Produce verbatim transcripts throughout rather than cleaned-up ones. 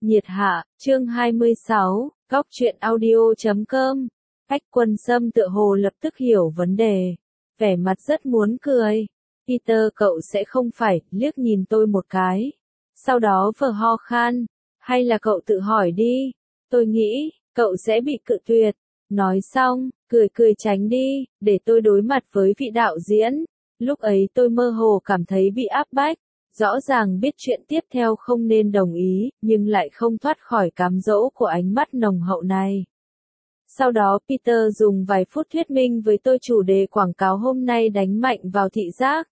Nhiệt hạ, chương hai mươi sáu, góc truyện audio chấm com. Ách Quân Sâm tựa hồ lập tức hiểu vấn đề. Vẻ mặt rất muốn cười. Peter cậu sẽ không phải, liếc nhìn tôi một cái. Sau đó vờ ho khan. Hay là cậu tự hỏi đi. Tôi nghĩ, cậu sẽ bị cự tuyệt. Nói xong, cười cười tránh đi, để tôi đối mặt với vị đạo diễn. Lúc ấy tôi mơ hồ cảm thấy bị áp bách. Rõ ràng biết chuyện tiếp theo không nên đồng ý, nhưng lại không thoát khỏi cám dỗ của ánh mắt nồng hậu này. Sau đó Peter dùng vài phút thuyết minh với tôi chủ đề quảng cáo hôm nay đánh mạnh vào thị giác.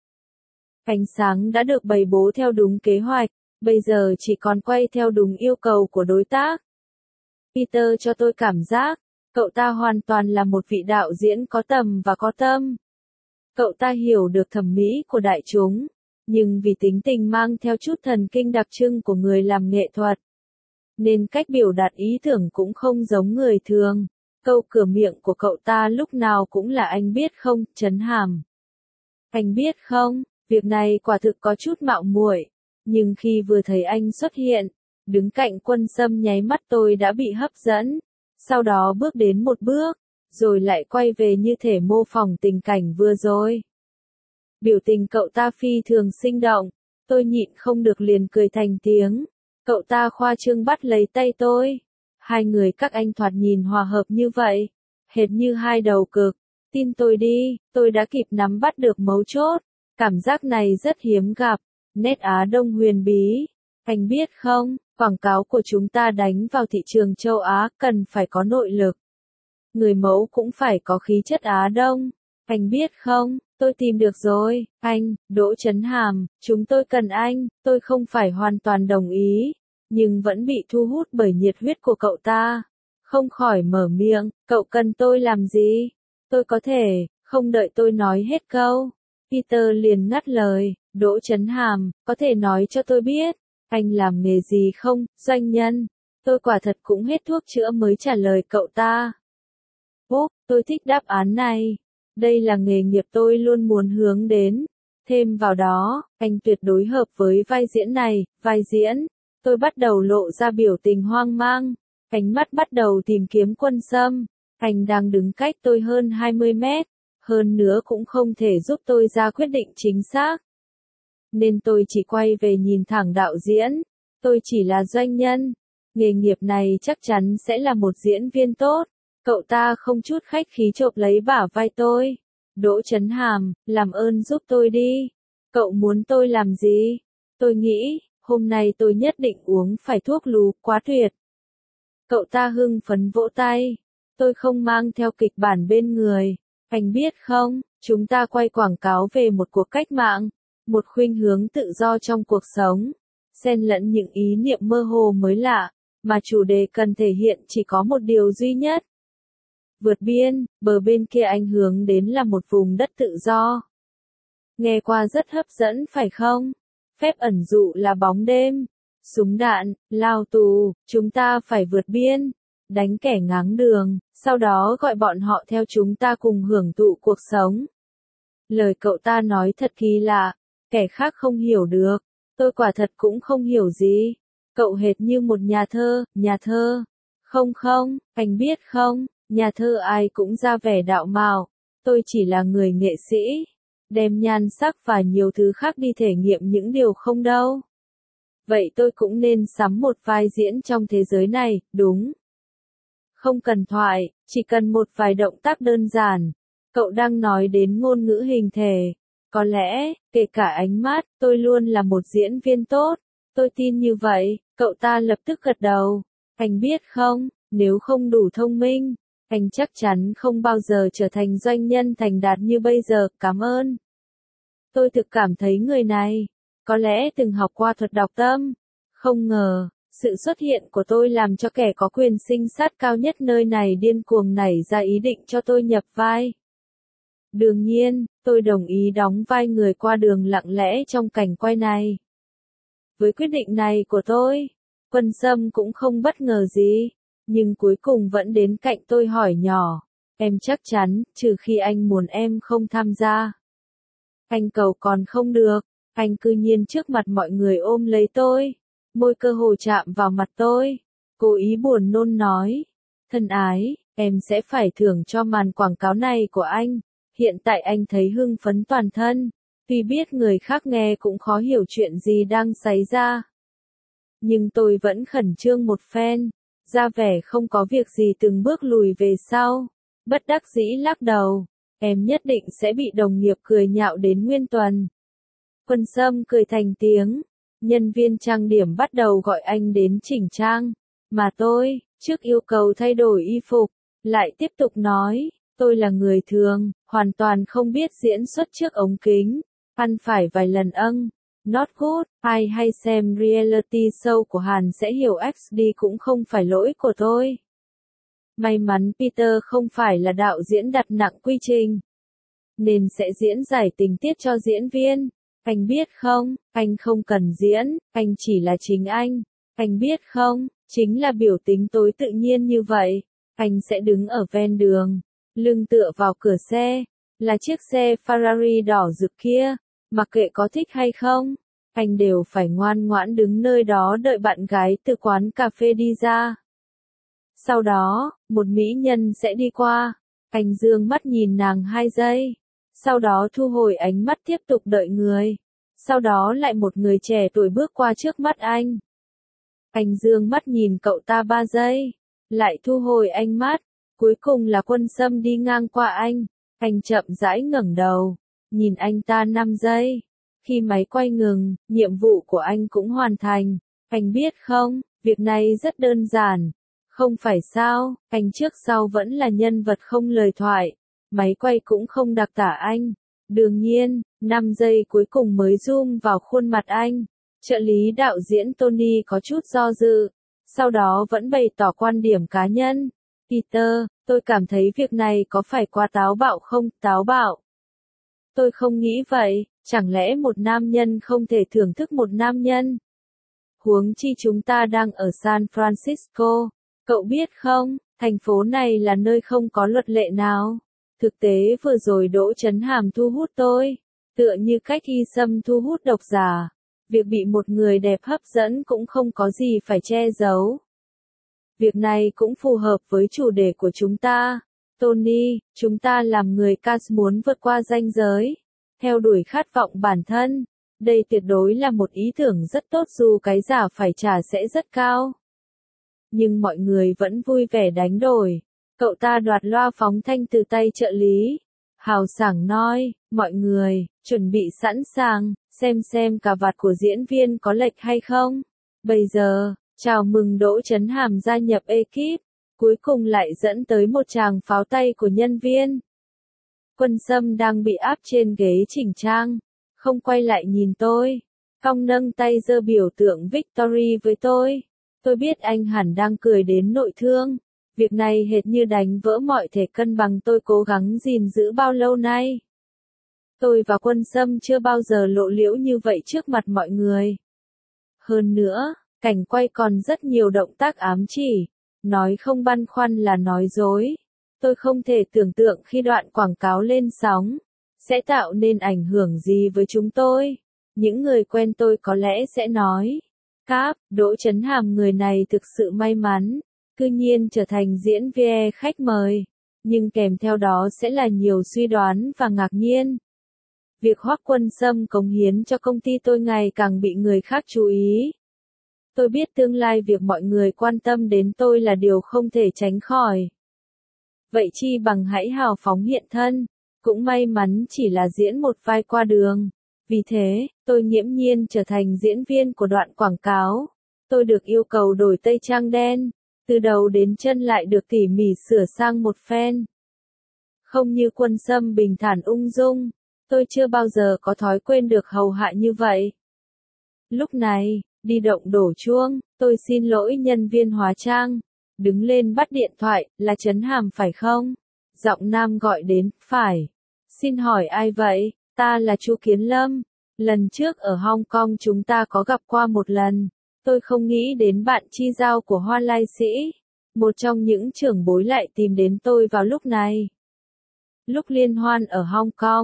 Ánh sáng đã được bày bố theo đúng kế hoạch, bây giờ chỉ còn quay theo đúng yêu cầu của đối tác. Peter cho tôi cảm giác, cậu ta hoàn toàn là một vị đạo diễn có tầm và có tâm. Cậu ta hiểu được thẩm mỹ của đại chúng. Nhưng vì tính tình mang theo chút thần kinh đặc trưng của người làm nghệ thuật, nên cách biểu đạt ý tưởng cũng không giống người thường. Câu cửa miệng của cậu ta lúc nào cũng là anh biết không, Trấn Hàm. Anh biết không, việc này quả thực có chút mạo muội, nhưng khi vừa thấy anh xuất hiện, đứng cạnh Quân Sâm nháy mắt tôi đã bị hấp dẫn, sau đó bước đến một bước, rồi lại quay về như thể mô phỏng tình cảnh vừa rồi. Biểu tình cậu ta phi thường sinh động, tôi nhịn không được liền cười thành tiếng. Cậu ta khoa trương bắt lấy tay tôi. Hai người các anh thoạt nhìn hòa hợp như vậy, hệt như hai đầu cực. Tin tôi đi, tôi đã kịp nắm bắt được mấu chốt. Cảm giác này rất hiếm gặp. Nét Á Đông huyền bí. Anh biết không, quảng cáo của chúng ta đánh vào thị trường châu Á cần phải có nội lực. Người mẫu cũng phải có khí chất Á Đông. Anh biết không, tôi tìm được rồi, anh, Đỗ Trấn Hàm, chúng tôi cần anh, tôi không phải hoàn toàn đồng ý, nhưng vẫn bị thu hút bởi nhiệt huyết của cậu ta. Không khỏi mở miệng, cậu cần tôi làm gì? Tôi có thể, không đợi tôi nói hết câu. Peter liền ngắt lời, Đỗ Trấn Hàm, có thể nói cho tôi biết, anh làm nghề gì không, doanh nhân? Tôi quả thật cũng hết thuốc chữa mới trả lời cậu ta. Úp, tôi thích đáp án này. Đây là nghề nghiệp tôi luôn muốn hướng đến. Thêm vào đó, anh tuyệt đối hợp với vai diễn này, vai diễn. Tôi bắt đầu lộ ra biểu tình hoang mang. Ánh mắt bắt đầu tìm kiếm Quân Sâm. Anh đang đứng cách tôi hơn hai mươi mét. Hơn nữa cũng không thể giúp tôi ra quyết định chính xác. Nên tôi chỉ quay về nhìn thẳng đạo diễn. Tôi chỉ là doanh nhân. Nghề nghiệp này chắc chắn sẽ là một diễn viên tốt. Cậu ta không chút khách khí chộp lấy bả vai tôi. Đỗ Trấn Hàm, làm ơn giúp tôi đi. Cậu muốn tôi làm gì? Tôi nghĩ, hôm nay tôi nhất định uống phải thuốc lú, quá tuyệt. Cậu ta hưng phấn vỗ tay. Tôi không mang theo kịch bản bên người. Anh biết không, chúng ta quay quảng cáo về một cuộc cách mạng, một khuynh hướng tự do trong cuộc sống, xen lẫn những ý niệm mơ hồ mới lạ, mà chủ đề cần thể hiện chỉ có một điều duy nhất. Vượt biên, bờ bên kia anh hướng đến là một vùng đất tự do. Nghe qua rất hấp dẫn phải không? Phép ẩn dụ là bóng đêm, súng đạn, lao tù, chúng ta phải vượt biên, đánh kẻ ngáng đường, sau đó gọi bọn họ theo chúng ta cùng hưởng thụ cuộc sống. Lời cậu ta nói thật kỳ lạ, kẻ khác không hiểu được, tôi quả thật cũng không hiểu gì. Cậu hệt như một nhà thơ, nhà thơ. Không không, anh biết không? Nhà thơ ai cũng ra vẻ đạo mạo, tôi chỉ là người nghệ sĩ, đem nhan sắc và nhiều thứ khác đi thể nghiệm những điều không đâu. Vậy tôi cũng nên sắm một vai diễn trong thế giới này, đúng? Không cần thoại, chỉ cần một vài động tác đơn giản. Cậu đang nói đến ngôn ngữ hình thể. Có lẽ, kể cả ánh mắt, tôi luôn là một diễn viên tốt. Tôi tin như vậy, cậu ta lập tức gật đầu. Anh biết không, nếu không đủ thông minh, anh chắc chắn không bao giờ trở thành doanh nhân thành đạt như bây giờ, cảm ơn. Tôi thực cảm thấy người này, có lẽ từng học qua thuật đọc tâm. Không ngờ, sự xuất hiện của tôi làm cho kẻ có quyền sinh sát cao nhất nơi này điên cuồng nảy ra ý định cho tôi nhập vai. Đương nhiên, tôi đồng ý đóng vai người qua đường lặng lẽ trong cảnh quay này. Với quyết định này của tôi, Quân Sâm cũng không bất ngờ gì. Nhưng cuối cùng vẫn đến cạnh tôi hỏi nhỏ, em chắc chắn, trừ khi anh muốn em không tham gia. Anh cầu còn không được, anh cư nhiên trước mặt mọi người ôm lấy tôi. môi cơ hồ chạm vào mặt tôi. Cố ý buồn nôn nói. Thân ái, em sẽ phải thưởng cho màn quảng cáo này của anh. Hiện tại anh thấy hưng phấn toàn thân. Tuy biết người khác nghe cũng khó hiểu chuyện gì đang xảy ra. Nhưng tôi vẫn khẩn trương một phen. Ra vẻ không có việc gì từng bước lùi về sau. Bất đắc dĩ lắc đầu. Em nhất định sẽ bị đồng nghiệp cười nhạo đến nguyên tuần. Quân Sâm cười thành tiếng. Nhân viên trang điểm bắt đầu gọi anh đến chỉnh trang. Mà tôi, trước yêu cầu thay đổi y phục, lại tiếp tục nói, tôi là người thường, hoàn toàn không biết diễn xuất trước ống kính. Ăn phải vài lần âng. Not good, ai hay xem reality show của Hàn sẽ hiểu ích đê cũng không phải lỗi của tôi. May mắn Peter không phải là đạo diễn đặt nặng quy trình, nên sẽ diễn giải tình tiết cho diễn viên. Anh biết không, anh không cần diễn, anh chỉ là chính anh. Anh biết không, chính là biểu tính tối tự nhiên như vậy. Anh sẽ đứng ở ven đường, lưng tựa vào cửa xe, là chiếc xe Ferrari đỏ rực kia. Mặc kệ có thích hay không, anh đều phải ngoan ngoãn đứng nơi đó đợi bạn gái từ quán cà phê đi ra. Sau đó, một mỹ nhân sẽ đi qua. Anh dương mắt nhìn nàng hai giây. Sau đó thu hồi ánh mắt tiếp tục đợi người. Sau đó lại một người trẻ tuổi bước qua trước mắt anh. Anh dương mắt nhìn cậu ta ba giây. Lại thu hồi ánh mắt. Cuối cùng là Quân Sâm đi ngang qua anh. Anh chậm rãi ngẩng đầu. Nhìn anh ta năm giây. Khi máy quay ngừng, nhiệm vụ của anh cũng hoàn thành. Anh biết không, việc này rất đơn giản. Không phải sao, anh trước sau vẫn là nhân vật không lời thoại. Máy quay cũng không đặc tả anh. Đương nhiên, năm giây cuối cùng mới zoom vào khuôn mặt anh. Trợ lý đạo diễn Tony có chút do dự. Sau đó vẫn bày tỏ quan điểm cá nhân. Peter, tôi cảm thấy việc này có phải quá táo bạo không? Táo bạo. Tôi không nghĩ vậy, chẳng lẽ một nam nhân không thể thưởng thức một nam nhân? Huống chi chúng ta đang ở San Francisco. Cậu biết không, thành phố này là nơi không có luật lệ nào. Thực tế vừa rồi Đỗ Chấn Hàm thu hút tôi, tựa như cách Y Sâm thu hút độc giả. Việc bị một người đẹp hấp dẫn cũng không có gì phải che giấu. Việc này cũng phù hợp với chủ đề của chúng ta. Tony, chúng ta làm người cast muốn vượt qua ranh giới, theo đuổi khát vọng bản thân. Đây tuyệt đối là một ý tưởng rất tốt dù cái giá phải trả sẽ rất cao. Nhưng mọi người vẫn vui vẻ đánh đổi. Cậu ta đoạt loa phóng thanh từ tay trợ lý. Hào sảng nói, mọi người, chuẩn bị sẵn sàng, xem xem cà vạt của diễn viên có lệch hay không. Bây giờ, chào mừng Đỗ Chấn Hàm gia nhập ekip. Cuối cùng lại dẫn tới một tràng pháo tay của nhân viên. Quân Sâm đang bị áp trên ghế chỉnh trang, không quay lại nhìn tôi. Cong nâng tay giơ biểu tượng Victory với tôi. Tôi biết anh hẳn đang cười đến nội thương. Việc này hệt như đánh vỡ mọi thể cân bằng tôi cố gắng gìn giữ bao lâu nay. Tôi và Quân Sâm chưa bao giờ lộ liễu như vậy trước mặt mọi người. Hơn nữa, cảnh quay còn rất nhiều động tác ám chỉ. Nói không băn khoăn là nói dối. Tôi không thể tưởng tượng khi đoạn quảng cáo lên sóng, sẽ tạo nên ảnh hưởng gì với chúng tôi. Những người quen tôi có lẽ sẽ nói, Cáp, Đỗ Chấn Hàm người này thực sự may mắn, cư nhiên trở thành diễn viên khách mời. Nhưng kèm theo đó sẽ là nhiều suy đoán và ngạc nhiên. Việc Hoắc Quân Sâm cống hiến cho công ty tôi ngày càng bị người khác chú ý. Tôi biết tương lai việc mọi người quan tâm đến tôi là điều không thể tránh khỏi. Vậy chi bằng hãy hào phóng hiện thân, cũng may mắn chỉ là diễn một vai qua đường. Vì thế, tôi nghiễm nhiên trở thành diễn viên của đoạn quảng cáo. Tôi được yêu cầu đổi tây trang đen, từ đầu đến chân lại được tỉ mỉ sửa sang một phen. Không như Quân Sâm bình thản ung dung, tôi chưa bao giờ có thói quen được hầu hạ như vậy. Lúc này, đi động đổ chuông, tôi xin lỗi nhân viên hóa trang. Đứng lên bắt điện thoại, là Chấn Hàm phải không? Giọng nam gọi đến, phải. Xin hỏi ai vậy? Ta là Chu Kiến Lâm. Lần trước ở Hong Kong chúng ta có gặp qua một lần. Tôi không nghĩ đến bạn chi giao của Hoa Lai Sĩ. Một trong những trưởng bối lại tìm đến tôi vào lúc này. Lúc liên hoan ở Hong Kong,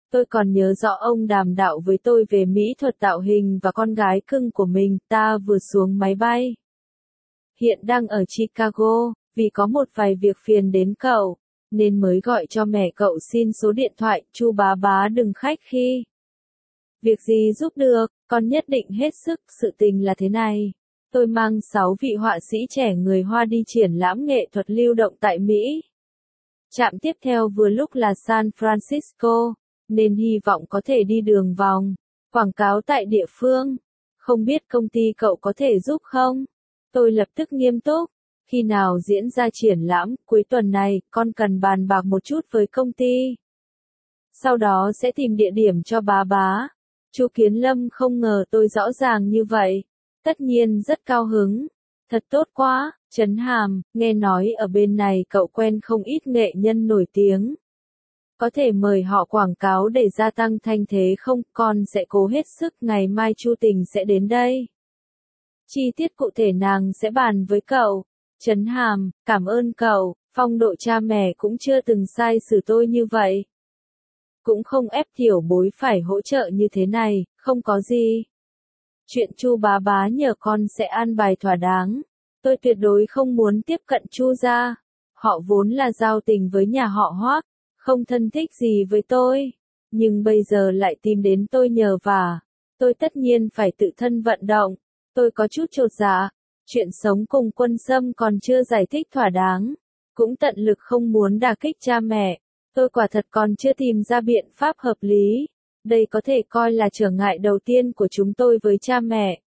Tôi còn nhớ rõ ông đàm đạo với tôi về mỹ thuật tạo hình và con gái cưng của mình. Ta vừa xuống máy bay. Hiện đang ở Chicago, vì có một vài việc phiền đến cậu, nên mới gọi cho mẹ cậu xin số điện thoại. Chu bá bá đừng khách khí. Việc gì giúp được, con nhất định hết sức. Sự tình là thế này. Tôi mang sáu vị họa sĩ trẻ người Hoa đi triển lãm nghệ thuật lưu động tại Mỹ. Trạm tiếp theo vừa lúc là San Francisco, nên hy vọng có thể đi đường vòng, quảng cáo tại địa phương. Không biết công ty cậu có thể giúp không? Tôi lập tức nghiêm túc. Khi nào diễn ra triển lãm? Cuối tuần này, con cần bàn bạc một chút với công ty. Sau đó sẽ tìm địa điểm cho bá bá. Chu Kiến Lâm không ngờ tôi rõ ràng như vậy. Tất nhiên rất cao hứng. Thật tốt quá, Trấn Hàm, nghe nói ở bên này cậu quen không ít nghệ nhân nổi tiếng. Có thể mời họ quảng cáo để gia tăng thanh thế không? Con sẽ cố hết sức, ngày mai Chu Tình sẽ đến đây. Chi tiết cụ thể nàng sẽ bàn với cậu. Trấn Hàm, cảm ơn cậu, phong độ cha mẹ cũng chưa từng sai xử tôi như vậy. Cũng không ép tiểu bối phải hỗ trợ như thế này, không có gì. Chuyện Chu bá bá nhờ con sẽ an bài thỏa đáng. Tôi tuyệt đối không muốn tiếp cận Chu gia. Họ vốn là giao tình với nhà họ Hoác, không thân thích gì với tôi. Nhưng bây giờ lại tìm đến tôi nhờ vả. Tôi tất nhiên phải tự thân vận động. Tôi có chút chột dạ. Chuyện sống cùng Quân Sâm còn chưa giải thích thỏa đáng. Cũng tận lực không muốn đả kích cha mẹ. Tôi quả thật còn chưa tìm ra biện pháp hợp lý. Đây có thể coi là trở ngại đầu tiên của chúng tôi với cha mẹ.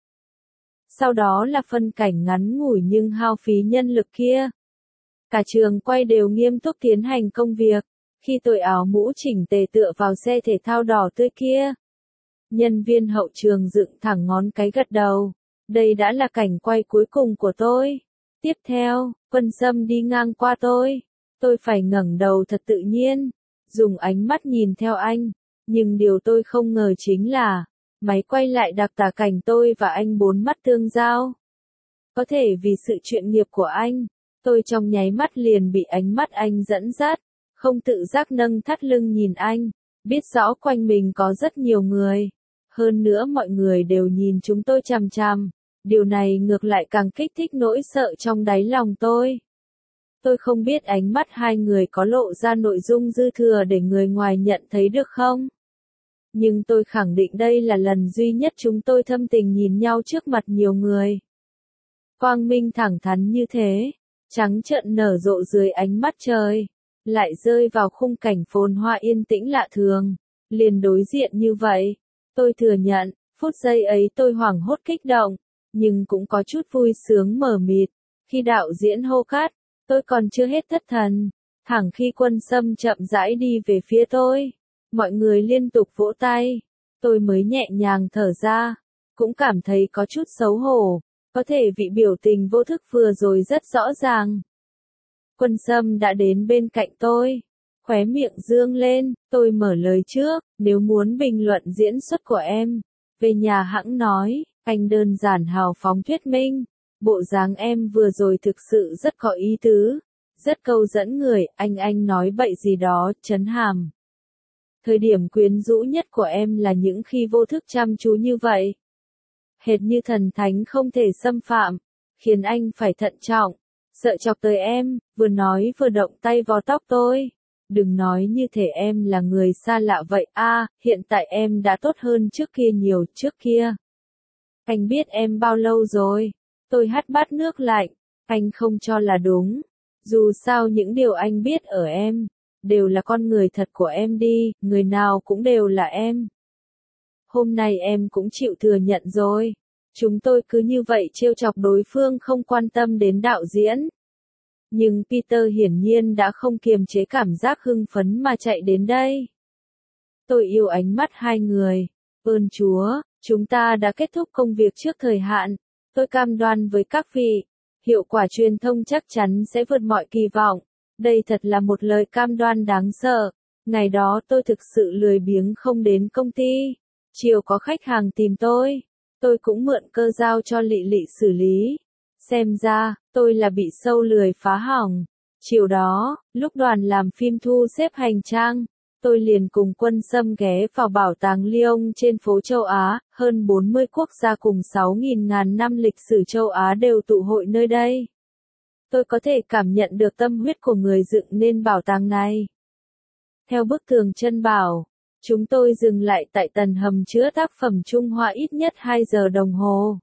Sau đó là phân cảnh ngắn ngủi nhưng hao phí nhân lực kia. Cả trường quay đều nghiêm túc tiến hành công việc. Khi tôi áo mũ chỉnh tề tựa vào xe thể thao đỏ tươi kia. Nhân viên hậu trường dựng thẳng ngón cái gật đầu. Đây đã là cảnh quay cuối cùng của tôi. Tiếp theo, Quân Sâm đi ngang qua tôi. Tôi phải ngẩng đầu thật tự nhiên, dùng ánh mắt nhìn theo anh. Nhưng điều tôi không ngờ chính là, máy quay lại đặc tả cảnh tôi và anh bốn mắt tương giao. Có thể vì sự chuyên nghiệp của anh, tôi trong nháy mắt liền bị ánh mắt anh dẫn dắt, không tự giác nâng thắt lưng nhìn anh, biết rõ quanh mình có rất nhiều người. Hơn nữa mọi người đều nhìn chúng tôi chằm chằm, điều này ngược lại càng kích thích nỗi sợ trong đáy lòng tôi. Tôi không biết ánh mắt hai người có lộ ra nội dung dư thừa để người ngoài nhận thấy được không? Nhưng tôi khẳng định đây là lần duy nhất chúng tôi thâm tình nhìn nhau trước mặt nhiều người. Quang minh thẳng thắn như thế, trắng trợn nở rộ dưới ánh mắt trời, lại rơi vào khung cảnh phồn hoa yên tĩnh lạ thường, liền đối diện như vậy. Tôi thừa nhận, phút giây ấy tôi hoảng hốt kích động, nhưng cũng có chút vui sướng mờ mịt. Khi đạo diễn hô cắt, tôi còn chưa hết thất thần, thẳng khi Quân Sâm chậm rãi đi về phía tôi, mọi người liên tục vỗ tay, tôi mới nhẹ nhàng thở ra, cũng cảm thấy có chút xấu hổ, có thể vị biểu tình vô thức vừa rồi rất rõ ràng. Quân Sâm đã đến bên cạnh tôi, khóe miệng dương lên, tôi mở lời trước, nếu muốn bình luận diễn xuất của em, về nhà hãng nói, anh đơn giản hào phóng thuyết minh. Bộ dáng em vừa rồi thực sự rất có ý tứ, rất câu dẫn người. Anh anh nói bậy gì đó, Trấn Hàm. Thời điểm quyến rũ nhất của em là những khi vô thức chăm chú như vậy. Hệt như thần thánh không thể xâm phạm, khiến anh phải thận trọng, sợ chọc tới em, vừa nói vừa động tay vò tóc tôi. Đừng nói như thể em là người xa lạ vậy a. À, hiện tại em đã tốt hơn trước kia nhiều. Trước kia anh biết em bao lâu rồi? Tôi hắt bát nước lạnh, anh không cho là đúng. Dù sao những điều anh biết ở em, đều là con người thật của em đi, người nào cũng đều là em. Hôm nay em cũng chịu thừa nhận rồi. Chúng tôi cứ như vậy trêu chọc đối phương không quan tâm đến đạo diễn. Nhưng Peter hiển nhiên đã không kiềm chế cảm giác hưng phấn mà chạy đến đây. Tôi yêu ánh mắt hai người. Ơn Chúa, chúng ta đã kết thúc công việc trước thời hạn. Tôi cam đoan với các vị, hiệu quả truyền thông chắc chắn sẽ vượt mọi kỳ vọng. Đây thật là một lời cam đoan đáng sợ. Ngày đó tôi thực sự lười biếng không đến công ty. Chiều có khách hàng tìm tôi. Tôi cũng mượn cơ giao cho Lị Lị xử lý. Xem ra, tôi là bị sâu lười phá hỏng. Chiều đó, lúc đoàn làm phim thu xếp hành trang, tôi liền cùng Quân Sâm ghé vào bảo tàng Lyon trên phố châu Á, hơn bốn mươi quốc gia cùng sáu nghìn ngàn năm lịch sử châu Á đều tụ hội nơi đây. Tôi có thể cảm nhận được tâm huyết của người dựng nên bảo tàng này. Theo bức tường chân bảo, chúng tôi dừng lại tại tầng hầm chứa tác phẩm Trung Hoa ít nhất hai giờ đồng hồ.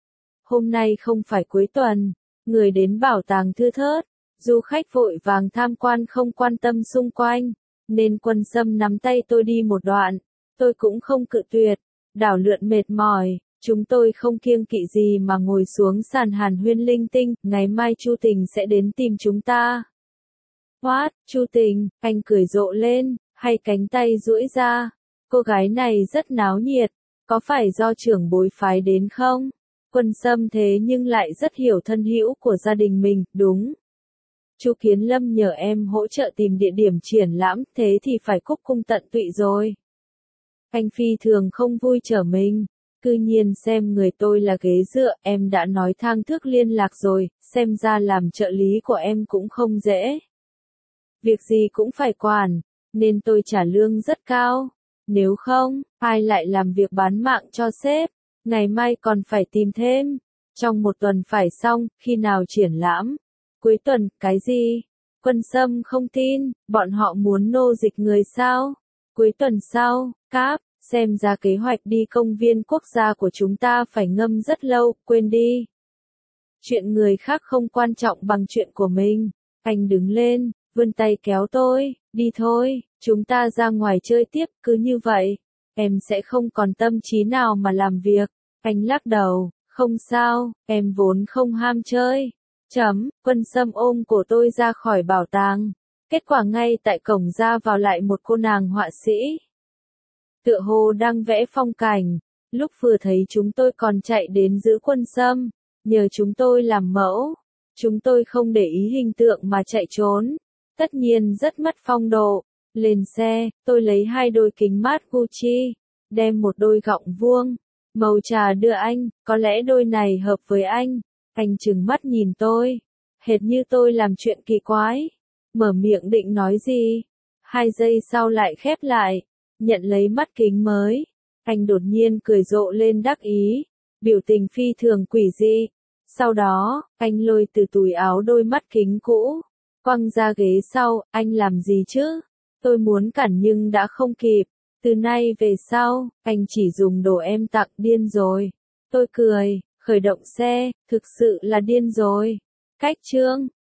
Hôm nay không phải cuối tuần, người đến bảo tàng thưa thớt, du khách vội vàng tham quan không quan tâm xung quanh, nên Quân Sâm nắm tay tôi đi một đoạn, tôi cũng không cự tuyệt, đảo lượn mệt mỏi, chúng tôi không kiêng kỵ gì mà ngồi xuống sàn hàn huyên linh tinh, ngày mai Chu Tình sẽ đến tìm chúng ta. What, Chu Tình, anh cười rộ lên, hay cánh tay duỗi ra, cô gái này rất náo nhiệt, có phải do trưởng bối phái đến không? Quân Sâm thế nhưng lại rất hiểu thân hữu của gia đình mình, đúng. Chu Kiến Lâm nhờ em hỗ trợ tìm địa điểm triển lãm, thế thì phải cúc cung tận tụy rồi. Anh phi thường không vui trở mình, cư nhiên xem người tôi là ghế dựa, em đã nói thang thước liên lạc rồi, xem ra làm trợ lý của em cũng không dễ. Việc gì cũng phải quản, nên tôi trả lương rất cao. Nếu không, ai lại làm việc bán mạng cho sếp, ngày mai còn phải tìm thêm. Trong một tuần phải xong, khi nào triển lãm? Cuối tuần, cái gì? Quân Sâm không tin, bọn họ muốn nô dịch người sao? Cuối tuần sau, cáp, xem ra kế hoạch đi công viên quốc gia của chúng ta phải ngâm rất lâu, quên đi. Chuyện người khác không quan trọng bằng chuyện của mình. Anh đứng lên, vươn tay kéo tôi, đi thôi, chúng ta ra ngoài chơi tiếp, cứ như vậy. Em sẽ không còn tâm trí nào mà làm việc. Anh lắc đầu, không sao, em vốn không ham chơi. Chấm, Quân Sâm ôm cổ tôi ra khỏi bảo tàng. Kết quả ngay tại cổng ra vào lại một cô nàng họa sĩ. Tựa hồ đang vẽ phong cảnh, lúc vừa thấy chúng tôi còn chạy đến giữ Quân Sâm, nhờ chúng tôi làm mẫu. Chúng tôi không để ý hình tượng mà chạy trốn. Tất nhiên rất mất phong độ. Lên xe, tôi lấy hai đôi kính mát Gucci, đem một đôi gọng vuông, màu trà đưa anh, có lẽ đôi này hợp với anh. Anh trừng mắt nhìn tôi, hệt như tôi làm chuyện kỳ quái. Mở miệng định nói gì, hai giây sau lại khép lại, nhận lấy mắt kính mới. Anh đột nhiên cười rộ lên đắc ý, biểu tình phi thường quỷ dị. Sau đó, anh lôi từ túi áo đôi mắt kính cũ, quăng ra ghế sau. Anh làm gì chứ? Tôi muốn cản nhưng đã không kịp. Từ nay về sau, anh chỉ dùng đồ em tặng. Điên rồi. Tôi cười, khởi động xe, thực sự là điên rồi. Cách chương